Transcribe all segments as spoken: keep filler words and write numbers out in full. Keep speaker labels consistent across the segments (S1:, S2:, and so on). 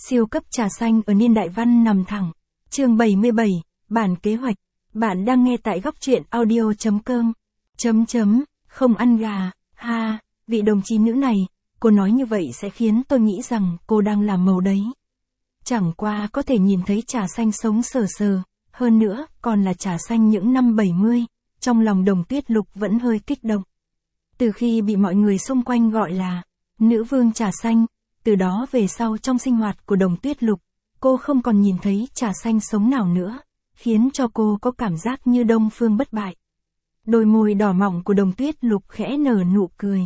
S1: Siêu cấp trà xanh ở niên đại văn nằm thẳng. Chương bảy mươi bảy, bản kế hoạch. Bạn đang nghe tại góc truyện audio chấm com. Chấm chấm, không ăn gà, ha, vị đồng chí nữ này, cô nói như vậy sẽ khiến tôi nghĩ rằng cô đang làm màu đấy. Chẳng qua có thể nhìn thấy trà xanh sống sờ sờ, hơn nữa còn là trà xanh những năm bảy mươi, trong lòng Đồng Tuyết Lục vẫn hơi kích động. Từ khi bị mọi người xung quanh gọi là nữ vương trà xanh, từ đó về sau trong sinh hoạt của Đồng Tuyết Lục, cô không còn nhìn thấy trà xanh sống nào nữa, khiến cho cô có cảm giác như đông phương bất bại. Đôi môi đỏ mọng của Đồng Tuyết Lục khẽ nở nụ cười.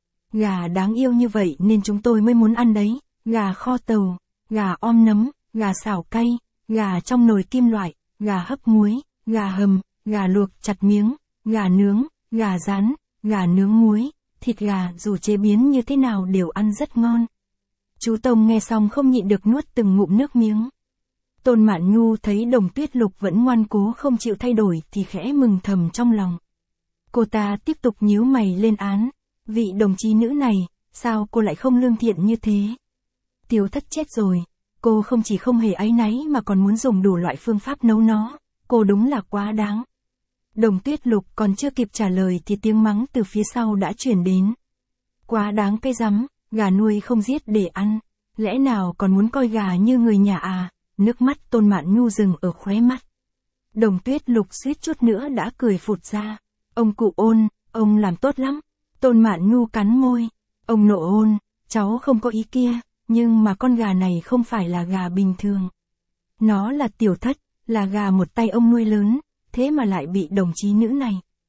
S1: Gà đáng yêu như vậy nên chúng tôi mới muốn ăn đấy, gà kho tàu, gà om nấm, gà xào cay, gà trong nồi kim loại, gà hấp muối, gà hầm, gà luộc chặt miếng, gà nướng, gà rán, gà nướng muối, thịt gà dù chế biến như thế nào đều ăn rất ngon. Chú Tông nghe xong không nhịn được nuốt từng ngụm nước miếng. Tôn Mạn Nhu thấy Đồng Tuyết Lục vẫn ngoan cố không chịu thay đổi thì khẽ mừng thầm trong lòng. Cô ta tiếp tục nhíu mày lên án. Vị đồng chí nữ này, sao cô lại không lương thiện như thế? Tiêu Thất chết rồi, cô không chỉ không hề áy náy mà còn muốn dùng đủ loại phương pháp nấu nó, cô đúng là quá đáng. Đồng Tuyết Lục còn chưa kịp trả lời thì tiếng mắng từ phía sau đã chuyển đến. Quá đáng cái rắm, gà nuôi không giết để ăn, lẽ nào còn muốn coi gà như người nhà à? Nước mắt Tôn Mạn Nhu dừng ở khóe mắt. Đồng Tuyết Lục suýt chút nữa đã cười phụt ra. Ông cụ Ôn, ông làm tốt lắm. Tôn Mạn Nhu cắn môi. Ông nội Ôn, cháu không có ý kia, nhưng mà con gà này không phải là gà bình thường. Nó là Tiểu Thất, là gà một tay ông nuôi lớn, thế mà lại bị đồng chí nữ này.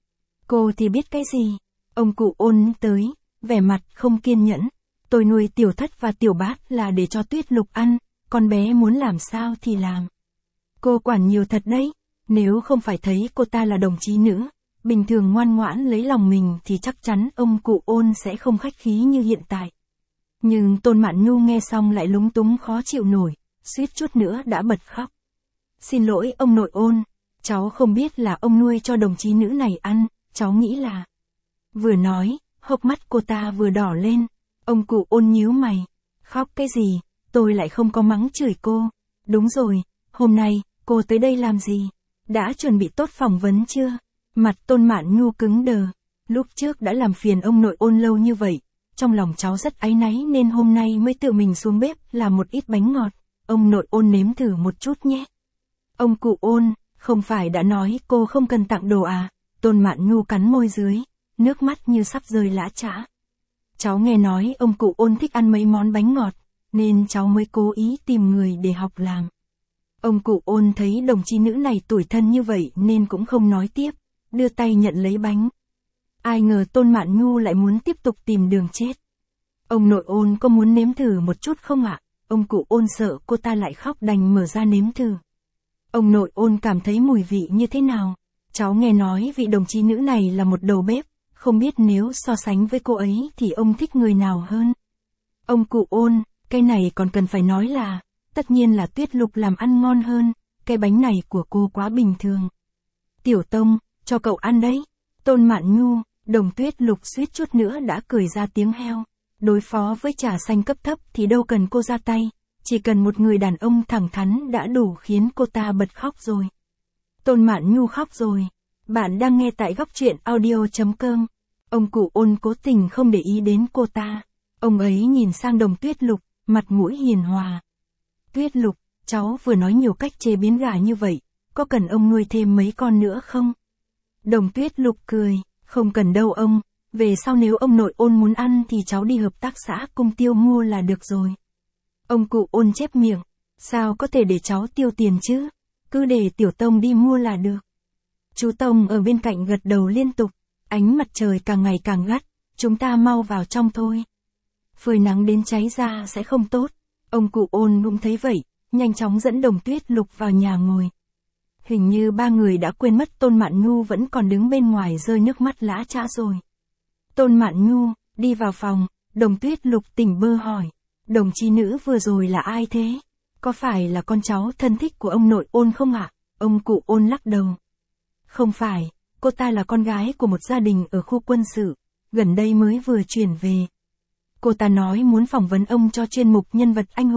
S1: Cô thì biết cái gì? Ông cụ Ôn tới, vẻ mặt không kiên nhẫn. Tôi nuôi Tiểu Thất và Tiểu Bát là để cho Tuyết Lục ăn, con bé muốn làm sao thì làm. Cô quản nhiều thật đấy, nếu không phải thấy cô ta là đồng chí nữ, bình thường ngoan ngoãn lấy lòng mình thì chắc chắn ông cụ Ôn sẽ không khách khí như hiện tại. Nhưng Tôn Mạn Nhu nghe xong lại lúng túng khó chịu nổi, suýt chút nữa đã bật khóc. Xin lỗi ông nội Ôn, cháu không biết là ông nuôi cho đồng chí nữ này ăn, cháu nghĩ là... Vừa nói, hốc mắt cô ta vừa đỏ lên, ông cụ Ôn nhíu mày. Khóc cái gì, tôi lại không có mắng chửi cô. Đúng rồi, hôm nay, cô tới đây làm gì? Đã chuẩn bị tốt phỏng vấn chưa? Mặt Tôn Mạn Nhu cứng đờ. Lúc trước đã làm phiền ông nội Ôn lâu như vậy, trong lòng cháu rất áy náy nên hôm nay mới tự mình xuống bếp làm một ít bánh ngọt. Ông nội Ôn nếm thử một chút nhé. Ông cụ Ôn, không phải đã nói cô không cần tặng đồ à? Tôn Mạn Nhu cắn môi dưới, nước mắt như sắp rơi lã chã. Cháu nghe nói ông cụ Ôn thích ăn mấy món bánh ngọt, nên cháu mới cố ý tìm người để học làm. Ông cụ Ôn thấy đồng chí nữ này tủi thân như vậy nên cũng không nói tiếp, đưa tay nhận lấy bánh. Ai ngờ Tôn Mạn Nhu lại muốn tiếp tục tìm đường chết. Ông nội Ôn có muốn nếm thử một chút không ạ? Ông cụ Ôn sợ cô ta lại khóc đành mở ra nếm thử. Ông nội Ôn cảm thấy mùi vị như thế nào? Cháu nghe nói vị đồng chí nữ này là một đầu bếp, không biết nếu so sánh với cô ấy thì ông thích người nào hơn? Ông cụ Ôn, cái này còn cần phải nói là, tất nhiên là Tuyết Lục làm ăn ngon hơn, cái bánh này của cô quá bình thường. Tiểu Tông, cho cậu ăn đấy. Tôn Mạn Nhu, Đồng Tuyết Lục suýt chút nữa đã cười ra tiếng heo. Đối phó với trà xanh cấp thấp thì đâu cần cô ra tay, chỉ cần một người đàn ông thẳng thắn đã đủ khiến cô ta bật khóc rồi. Tôn Mạn Nhu khóc rồi. Bạn đang nghe tại góc truyện audio chấm com. Ông cụ Ôn cố tình không để ý đến cô ta. Ông ấy nhìn sang Đồng Tuyết Lục, mặt mũi hiền hòa. Tuyết Lục, cháu vừa nói nhiều cách chế biến gà như vậy, có cần ông nuôi thêm mấy con nữa không? Đồng Tuyết Lục cười, không cần đâu ông, về sau nếu ông nội Ôn muốn ăn thì cháu đi hợp tác xã Cung Tiêu mua là được rồi. Ông cụ Ôn chép miệng, sao có thể để cháu tiêu tiền chứ, cứ để Tiểu Tông đi mua là được. Chú Tông ở bên cạnh gật đầu liên tục, ánh mặt trời càng ngày càng gắt, chúng ta mau vào trong thôi. Phơi nắng đến cháy da sẽ không tốt. Ông cụ Ôn cũng thấy vậy, nhanh chóng dẫn Đồng Tuyết Lục vào nhà ngồi. Hình như ba người đã quên mất Tôn Mạn Nhu vẫn còn đứng bên ngoài rơi nước mắt lã chã rồi. Tôn Mạn Nhu, đi vào phòng, Đồng Tuyết Lục tỉnh bơ hỏi. Đồng chí nữ vừa rồi là ai thế? Có phải là con cháu thân thích của ông nội Ôn không ạ? Ông cụ Ôn lắc đầu. Không phải, cô ta là con gái của một gia đình ở khu quân sự, gần đây mới vừa chuyển về. Cô ta nói muốn phỏng vấn ông cho chuyên mục nhân vật anh hùng,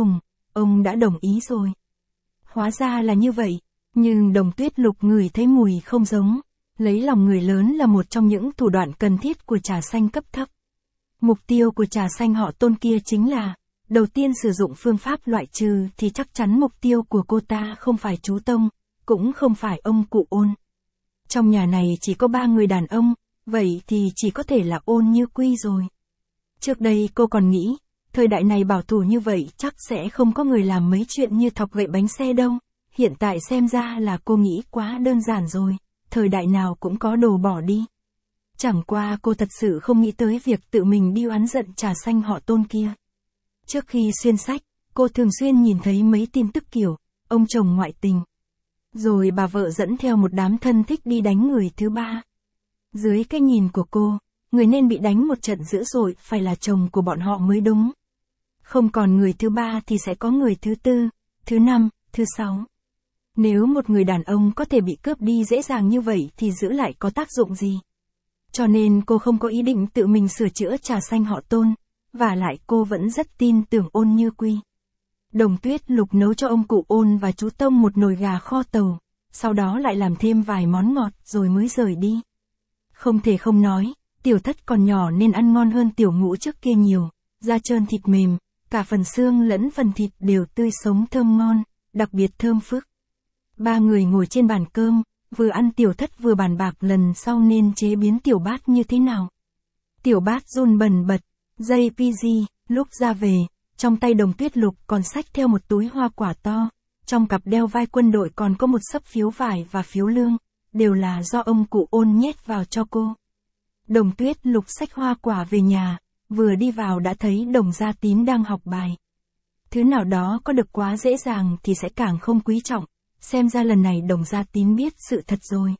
S1: ông đã đồng ý rồi. Hóa ra là như vậy, nhưng Đồng Tuyết Lục ngửi thấy mùi không giống, lấy lòng người lớn là một trong những thủ đoạn cần thiết của trà xanh cấp thấp. Mục tiêu của trà xanh họ Tôn kia chính là, đầu tiên sử dụng phương pháp loại trừ thì chắc chắn mục tiêu của cô ta không phải chú Tông, cũng không phải ông cụ Ôn. Trong nhà này chỉ có ba người đàn ông, vậy thì chỉ có thể là Ôn Như Quy rồi. Trước đây cô còn nghĩ, thời đại này bảo thủ như vậy chắc sẽ không có người làm mấy chuyện như thọc gậy bánh xe đâu. Hiện tại xem ra là cô nghĩ quá đơn giản rồi, thời đại nào cũng có đồ bỏ đi. Chẳng qua cô thật sự không nghĩ tới việc tự mình đi oán giận trà xanh họ Tôn kia. Trước khi xuyên sách, cô thường xuyên nhìn thấy mấy tin tức kiểu, ông chồng ngoại tình. Rồi bà vợ dẫn theo một đám thân thích đi đánh người thứ ba. Dưới cái nhìn của cô, người nên bị đánh một trận dữ dội phải là chồng của bọn họ mới đúng. Không còn người thứ ba thì sẽ có người thứ tư, thứ năm, thứ sáu. Nếu một người đàn ông có thể bị cướp đi dễ dàng như vậy thì giữ lại có tác dụng gì? Cho nên cô không có ý định tự mình sửa chữa trà xanh họ Tôn, và lại cô vẫn rất tin tưởng Ôn Như Quy. Đồng Tuyết Lục nấu cho ông cụ Ôn và chú Tông một nồi gà kho tàu, sau đó lại làm thêm vài món ngọt rồi mới rời đi. Không thể không nói, Tiểu Thất còn nhỏ nên ăn ngon hơn Tiểu Ngũ trước kia nhiều, da trơn thịt mềm, cả phần xương lẫn phần thịt đều tươi sống thơm ngon, đặc biệt thơm phức. Ba người ngồi trên bàn cơm, vừa ăn Tiểu Thất vừa bàn bạc lần sau nên chế biến tiểu bát như thế nào. Tiểu bát run bần bật, dây pê giê, lúc ra về, trong tay Đồng Tuyết Lục còn xách theo một túi hoa quả to, trong cặp đeo vai quân đội còn có một xấp phiếu vải và phiếu lương, đều là do ông cụ Ôn nhét vào cho cô. Đồng Tuyết Lục xách hoa quả về nhà, vừa đi vào đã thấy Đồng Gia Tín đang học bài. Thứ nào đó có được quá dễ dàng thì sẽ càng không quý trọng, xem ra lần này Đồng Gia Tín biết sự thật rồi.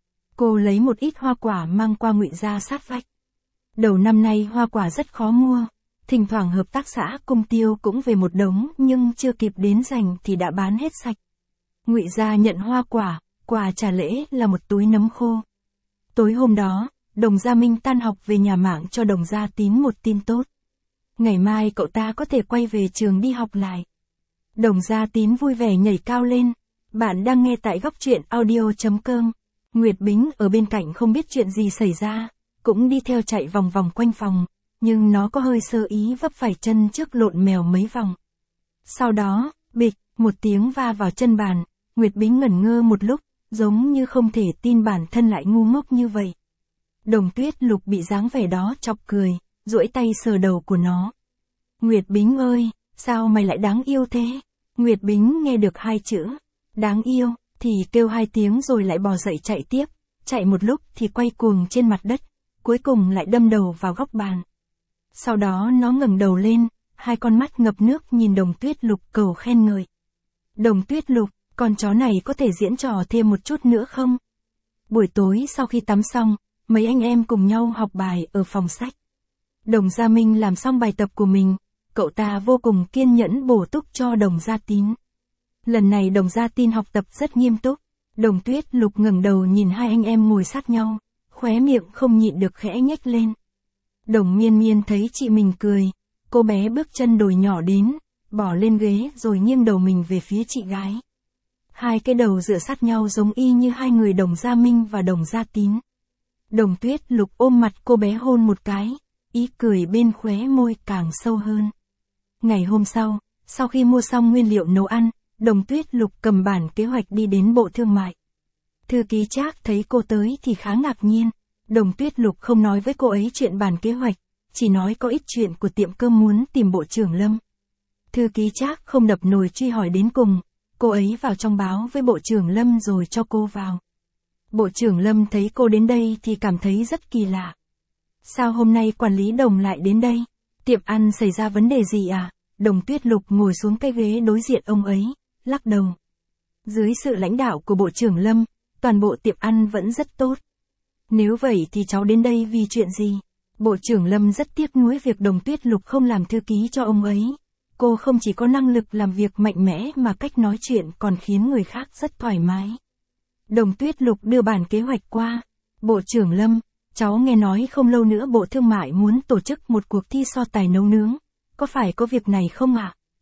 S1: Cô lấy một ít hoa quả mang qua Ngụy gia sát vách. Đầu năm nay hoa quả rất khó mua, thỉnh thoảng hợp tác xã Cung Tiêu cũng về một đống nhưng chưa kịp đến giành thì đã bán hết sạch. Ngụy gia nhận hoa quả, quà trả lễ là một túi nấm khô. Tối hôm đó, Đồng Gia Minh tan học về nhà mạng cho Đồng Gia Tín một tin tốt. Ngày mai cậu ta có thể quay về trường đi học lại. Đồng Gia Tín vui vẻ nhảy cao lên. Bạn đang nghe tại góc truyện audio chấm com. Nguyệt Bính ở bên cạnh không biết chuyện gì xảy ra, cũng đi theo chạy vòng vòng quanh phòng, nhưng nó có hơi sơ ý vấp phải chân trước lộn mèo mấy vòng. Sau đó, bịch, một tiếng va vào chân bàn, Nguyệt Bính ngẩn ngơ một lúc, giống như không thể tin bản thân lại ngu ngốc như vậy. Đồng Tuyết Lục bị dáng vẻ đó chọc cười, duỗi tay sờ đầu của nó. Nguyệt Bính ơi, sao mày lại đáng yêu thế? Nguyệt Bính nghe được hai chữ đáng yêu, thì kêu hai tiếng rồi lại bò dậy chạy tiếp, chạy một lúc thì quay cuồng trên mặt đất, cuối cùng lại đâm đầu vào góc bàn. Sau đó nó ngẩng đầu lên, hai con mắt ngập nước nhìn Đồng Tuyết Lục cầu khen ngợi. Đồng Tuyết Lục, con chó này có thể diễn trò thêm một chút nữa không? Buổi tối sau khi tắm xong, mấy anh em cùng nhau học bài ở phòng sách. Đồng Gia Minh làm xong bài tập của mình, cậu ta vô cùng kiên nhẫn bổ túc cho Đồng Gia Tín. Lần này Đồng Gia Tín học tập rất nghiêm túc, Đồng Tuyết Lục ngẩng đầu nhìn hai anh em ngồi sát nhau, khóe miệng không nhịn được khẽ nhếch lên. Đồng Miên Miên thấy chị mình cười, cô bé bước chân đồi nhỏ đến, bỏ lên ghế rồi nghiêng đầu mình về phía chị gái. Hai cái đầu dựa sát nhau giống y như hai người Đồng Gia Minh và Đồng Gia Tín. Đồng Tuyết Lục ôm mặt cô bé hôn một cái, ý cười bên khóe môi càng sâu hơn. Ngày hôm sau, sau khi mua xong nguyên liệu nấu ăn, Đồng Tuyết Lục cầm bản kế hoạch đi đến Bộ Thương mại. Thư ký Trác thấy cô tới thì khá ngạc nhiên. Đồng Tuyết Lục không nói với cô ấy chuyện bản kế hoạch, chỉ nói có ít chuyện của tiệm cơm muốn tìm Bộ trưởng Lâm. Thư ký Trác không đập nồi truy hỏi đến cùng, cô ấy vào trong báo với Bộ trưởng Lâm rồi cho cô vào. Bộ trưởng Lâm thấy cô đến đây thì cảm thấy rất kỳ lạ. Sao hôm nay quản lý Đồng lại đến đây? Tiệm ăn xảy ra vấn đề gì à? Đồng Tuyết Lục ngồi xuống cái ghế đối diện ông ấy, lắc đầu. Dưới sự lãnh đạo của Bộ trưởng Lâm, toàn bộ tiệm ăn vẫn rất tốt. Nếu vậy thì cháu đến đây vì chuyện gì? Bộ trưởng Lâm rất tiếc nuối việc Đồng Tuyết Lục không làm thư ký cho ông ấy. Cô không chỉ có năng lực làm việc mạnh mẽ mà cách nói chuyện còn khiến người khác rất thoải mái. Đồng Tuyết Lục đưa bản kế hoạch qua. Bộ trưởng Lâm, cháu nghe nói không lâu nữa Bộ Thương mại muốn tổ chức một cuộc thi so tài nấu nướng. Có phải có việc này không ạ?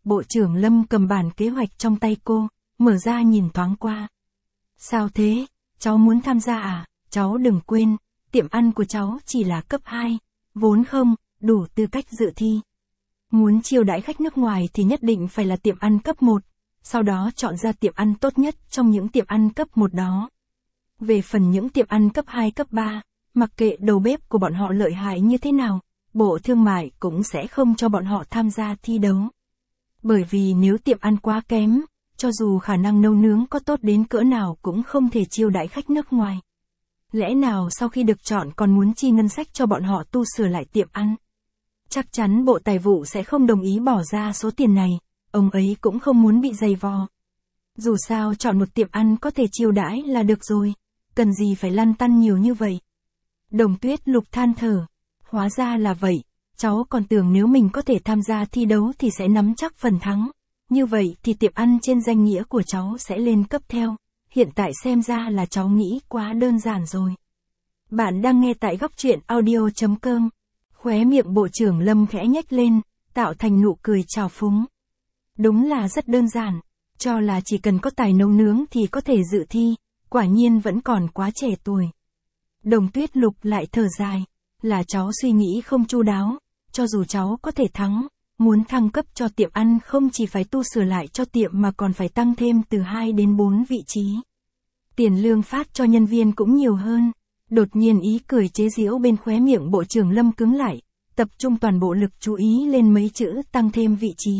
S1: Bộ trưởng Lâm cầm bản kế hoạch trong tay cô, mở ra nhìn thoáng qua. Sao thế, cháu muốn tham gia à? Cháu đừng quên, tiệm ăn của cháu chỉ là cấp hai, vốn không đủ tư cách dự thi. Muốn chiêu đãi khách nước ngoài thì nhất định phải là tiệm ăn cấp một, sau đó chọn ra tiệm ăn tốt nhất trong những tiệm ăn cấp một đó. Về phần những tiệm ăn cấp hai cấp ba, mặc kệ đầu bếp của bọn họ lợi hại như thế nào, Bộ Thương mại cũng sẽ không cho bọn họ tham gia thi đấu. Bởi vì nếu tiệm ăn quá kém, cho dù khả năng nấu nướng có tốt đến cỡ nào cũng không thể chiêu đãi khách nước ngoài. Lẽ nào sau khi được chọn còn muốn chi ngân sách cho bọn họ tu sửa lại tiệm ăn? Chắc chắn Bộ Tài vụ sẽ không đồng ý bỏ ra số tiền này, ông ấy cũng không muốn bị dày vò. Dù sao chọn một tiệm ăn có thể chiêu đãi là được rồi, cần gì phải lăn tăn nhiều như vậy. Đồng Tuyết Lục than thở, hóa ra là vậy, cháu còn tưởng nếu mình có thể tham gia thi đấu thì sẽ nắm chắc phần thắng, như vậy thì tiệm ăn trên danh nghĩa của cháu sẽ lên cấp theo, hiện tại xem ra là cháu nghĩ quá đơn giản rồi. Bạn đang nghe tại góc truyện audio chấm com. Khóe miệng Bộ trưởng Lâm khẽ nhếch lên, tạo thành nụ cười trào phúng. Đúng là rất đơn giản, cho là chỉ cần có tài nấu nướng thì có thể dự thi, quả nhiên vẫn còn quá trẻ tuổi. Đồng Tuyết Lục lại thở dài, là cháu suy nghĩ không chu đáo, cho dù cháu có thể thắng, muốn thăng cấp cho tiệm ăn không chỉ phải tu sửa lại cho tiệm mà còn phải tăng thêm từ hai đến bốn vị trí. Tiền lương phát cho nhân viên cũng nhiều hơn. Đột nhiên ý cười chế giễu bên khóe miệng Bộ trưởng Lâm cứng lại, tập trung toàn bộ lực chú ý lên mấy chữ tăng thêm vị trí.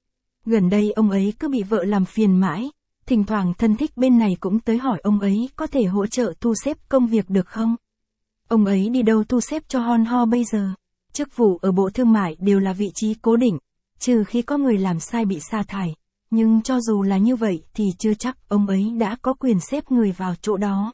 S1: Gần đây ông ấy cứ bị vợ làm phiền mãi, thỉnh thoảng thân thích bên này cũng tới hỏi ông ấy có thể hỗ trợ thu xếp công việc được không? Ông ấy đi đâu thu xếp cho hon ho bây giờ? Chức vụ ở Bộ Thương mại đều là vị trí cố định, trừ khi có người làm sai bị sa thải, nhưng cho dù là như vậy thì chưa chắc ông ấy đã có quyền xếp người vào chỗ đó.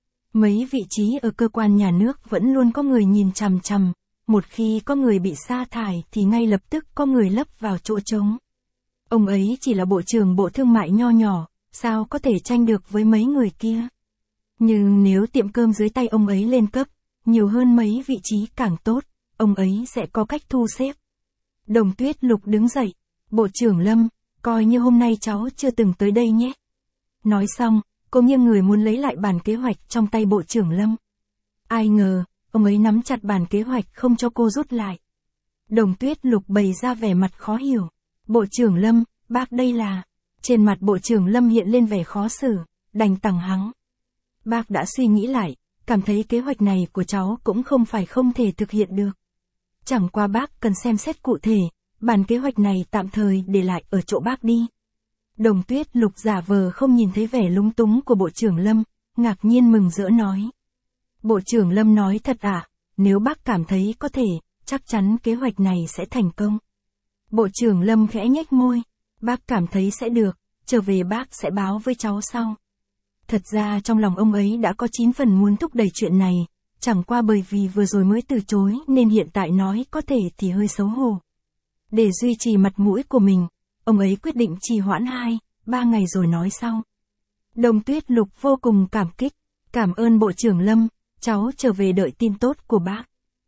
S1: Mấy vị trí ở cơ quan nhà nước vẫn luôn có người nhìn chằm chằm, một khi có người bị sa thải thì ngay lập tức có người lấp vào chỗ trống. Ông ấy chỉ là bộ trưởng Bộ Thương mại nho nhỏ, sao có thể tranh được với mấy người kia. Nhưng nếu tiệm cơm dưới tay ông ấy lên cấp, nhiều hơn mấy vị trí càng tốt, ông ấy sẽ có cách thu xếp. Đồng Tuyết Lục đứng dậy, Bộ trưởng Lâm, coi như hôm nay cháu chưa từng tới đây nhé. Nói xong, cô nghiêng người muốn lấy lại bản kế hoạch trong tay Bộ trưởng Lâm. Ai ngờ, ông ấy nắm chặt bản kế hoạch không cho cô rút lại. Đồng Tuyết Lục bày ra vẻ mặt khó hiểu. Bộ trưởng Lâm, bác đây là... Trên mặt Bộ trưởng Lâm hiện lên vẻ khó xử, đành tằng hắng. Bác đã suy nghĩ lại, cảm thấy kế hoạch này của cháu cũng không phải không thể thực hiện được. Chẳng qua bác cần xem xét cụ thể, bản kế hoạch này tạm thời để lại ở chỗ bác đi. Đồng Tuyết Lục giả vờ không nhìn thấy vẻ lúng túng của Bộ trưởng Lâm, ngạc nhiên mừng rỡ nói. Bộ trưởng Lâm nói thật à, nếu bác cảm thấy có thể, chắc chắn kế hoạch này sẽ thành công. Bộ trưởng Lâm khẽ nhếch môi, bác cảm thấy sẽ được, trở về bác sẽ báo với cháu sau. Thật ra trong lòng ông ấy đã có chín phần muốn thúc đẩy chuyện này, chẳng qua bởi vì vừa rồi mới từ chối nên hiện tại nói có thể thì hơi xấu hổ. Để duy trì mặt mũi của mình, ông ấy quyết định trì hoãn hai, ba ngày rồi nói sau. Đồng Tuyết Lục vô cùng cảm kích, cảm ơn Bộ trưởng Lâm, cháu trở về đợi tin tốt của bác.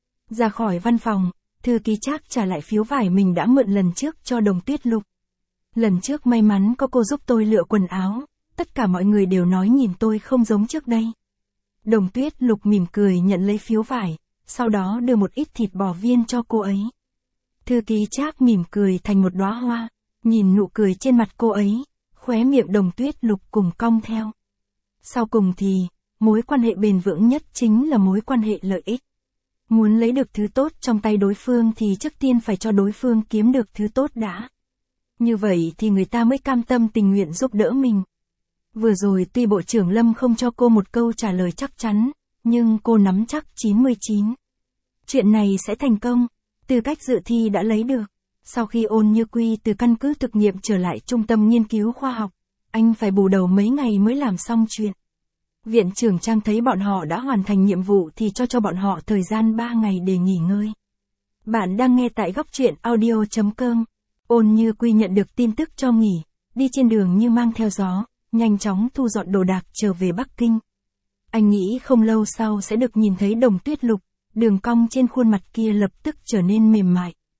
S1: Ra khỏi văn phòng, thư ký Trác trả lại phiếu vải mình đã mượn lần trước cho Đồng Tuyết Lục. Lần trước may mắn có cô giúp tôi lựa quần áo, tất cả mọi người đều nói nhìn tôi không giống trước đây. Đồng Tuyết Lục mỉm cười nhận lấy phiếu vải, sau đó đưa một ít thịt bò viên cho cô ấy. Thư ký Trác mỉm cười thành một đóa hoa, nhìn nụ cười trên mặt cô ấy, khóe miệng Đồng Tuyết Lục cùng cong theo. Sau cùng thì, mối quan hệ bền vững nhất chính là mối quan hệ lợi ích. Muốn lấy được thứ tốt trong tay đối phương thì trước tiên phải cho đối phương kiếm được thứ tốt đã. Như vậy thì người ta mới cam tâm tình nguyện giúp đỡ mình. Vừa rồi tuy Bộ trưởng Lâm không cho cô một câu trả lời chắc chắn, nhưng cô nắm chắc chín mươi chín. Chuyện này sẽ thành công, tư cách dự thi đã lấy được. Sau khi Ôn Như Quy từ căn cứ thực nghiệm trở lại trung tâm nghiên cứu khoa học, anh phải bù đầu mấy ngày mới làm xong chuyện. Viện trưởng Trang thấy bọn họ đã hoàn thành nhiệm vụ thì cho cho bọn họ thời gian ba ngày để nghỉ ngơi. Bạn đang nghe tại góc truyện audio chấm com. Ôn Như Quy nhận được tin tức cho nghỉ, đi trên đường như mang theo gió, nhanh chóng thu dọn đồ đạc trở về Bắc Kinh. Anh nghĩ không lâu sau sẽ được nhìn thấy Đồng Tuyết Lục, đường cong trên khuôn mặt kia lập tức trở nên mềm mại.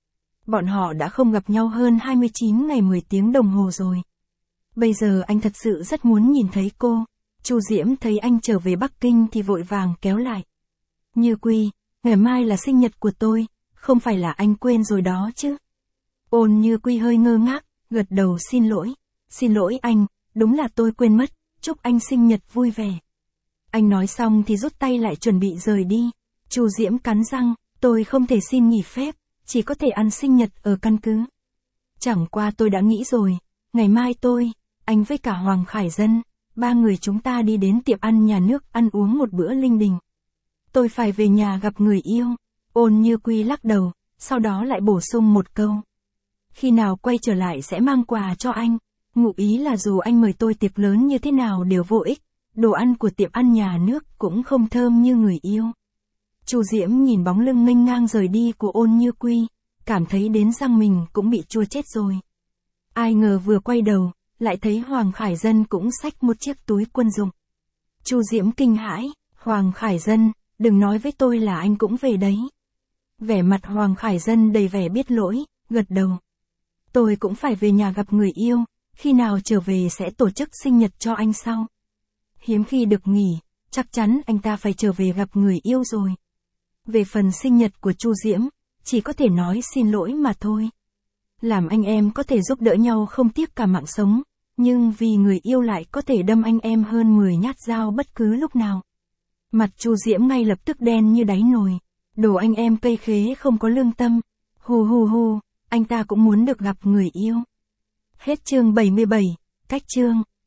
S1: Bọn họ đã không gặp nhau hơn hai mươi chín ngày mười tiếng đồng hồ rồi. Bây giờ anh thật sự rất muốn nhìn thấy cô. Chu Diễm thấy anh trở về Bắc Kinh thì vội vàng kéo lại. Như Quy, ngày mai là sinh nhật của tôi, không phải là anh quên rồi đó chứ. Ôn Như Quy hơi ngơ ngác, gật đầu xin lỗi. Xin lỗi anh, đúng là tôi quên mất, chúc anh sinh nhật vui vẻ. Anh nói xong thì rút tay lại chuẩn bị rời đi. Chu Diễm cắn răng, tôi không thể xin nghỉ phép, chỉ có thể ăn sinh nhật ở căn cứ. Chẳng qua tôi đã nghĩ rồi, ngày mai tôi, anh với cả Hoàng Khải Dân, ba người chúng ta đi đến tiệm ăn nhà nước ăn uống một bữa linh đình. Tôi phải về nhà gặp người yêu. Ôn Như Quy lắc đầu, sau đó lại bổ sung một câu. Khi nào quay trở lại sẽ mang quà cho anh. Ngụ ý là dù anh mời tôi tiệc lớn như thế nào đều vô ích, đồ ăn của tiệm ăn nhà nước cũng không thơm như người yêu. Chu Diễm nhìn bóng lưng nghênh ngang rời đi của Ôn Như Quy, cảm thấy đến răng mình cũng bị chua chết rồi. Ai ngờ vừa quay đầu, lại thấy Hoàng Khải Dân cũng xách một chiếc túi quân dụng. Chu Diễm kinh hãi, Hoàng Khải Dân, đừng nói với tôi là anh cũng về đấy. Vẻ mặt Hoàng Khải Dân đầy vẻ biết lỗi, gật đầu. Tôi cũng phải về nhà gặp người yêu, khi nào trở về sẽ tổ chức sinh nhật cho anh sau. Hiếm khi được nghỉ, chắc chắn anh ta phải trở về gặp người yêu rồi. Về phần sinh nhật của Chu Diễm, chỉ có thể nói xin lỗi mà thôi. Làm anh em có thể giúp đỡ nhau không tiếc cả mạng sống, nhưng vì người yêu lại có thể đâm anh em hơn mười nhát dao bất cứ lúc nào. Mặt Chu Diễm ngay lập tức đen như đáy nồi, đồ anh em cây khế không có lương tâm. Hù hù hù, anh ta cũng muốn được gặp người yêu. Hết chương bảy mươi bảy, cách chương.